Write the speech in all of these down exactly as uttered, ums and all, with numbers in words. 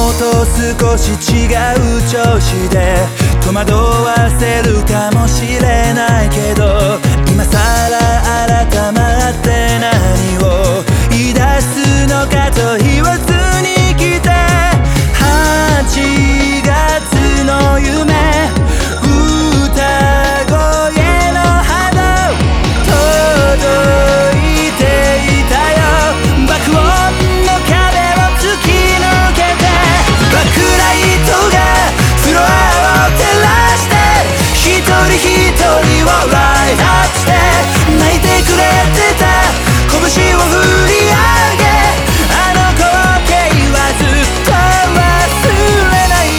もと少し違う調子で戸惑わせるかもしれないけど、今さら改まって何を言い出すのかと言わずに来て、はちがつの夢、歌声の波動届いていたよ。爆音の壁を突き抜けて、バックライトがフロアを照らして、一人一人をライトアップして、泣いてくれてた拳を振り上げ、あの光景はずっと忘れない。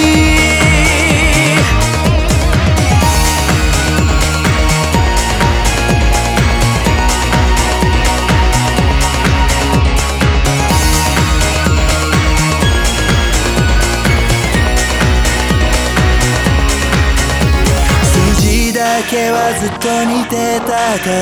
数字だけはずっと似てたから、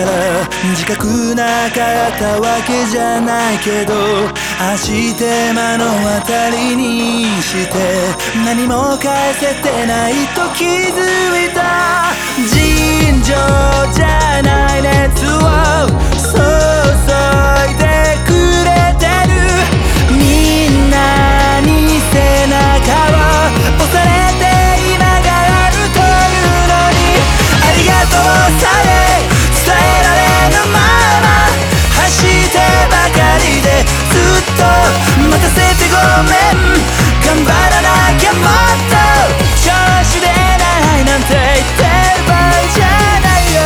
自覚なかったわけじゃないけど、足手間の当たりにして何も返せてないと気づいた。尋常じゃない熱を注いでくれてる、みんなに背中を押されて今があるというのに、ありがとうさえ伝えられぬまま走ってばかりで、ずっと待たせてごめん、頑張らなきゃもっと調子出ないなんて言ってる場合じゃないよ。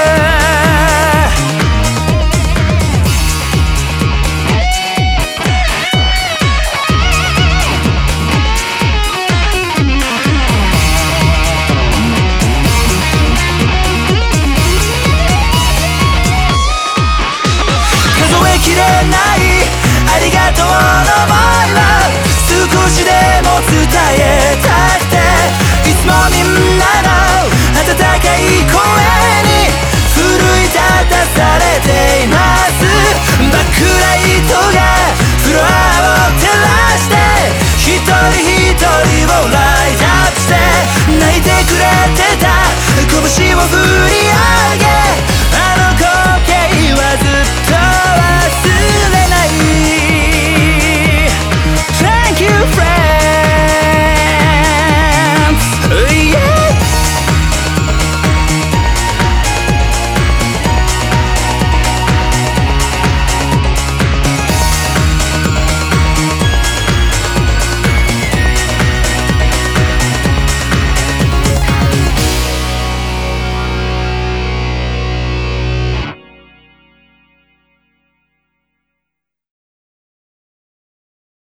数えきれないありがとうの想いは少しでも伝えたくて、いつもみんなの温かい声に奮い立たされています。バックライトがフロアを照らして、一人一人をライトアップして、泣いてくれてた拳を振り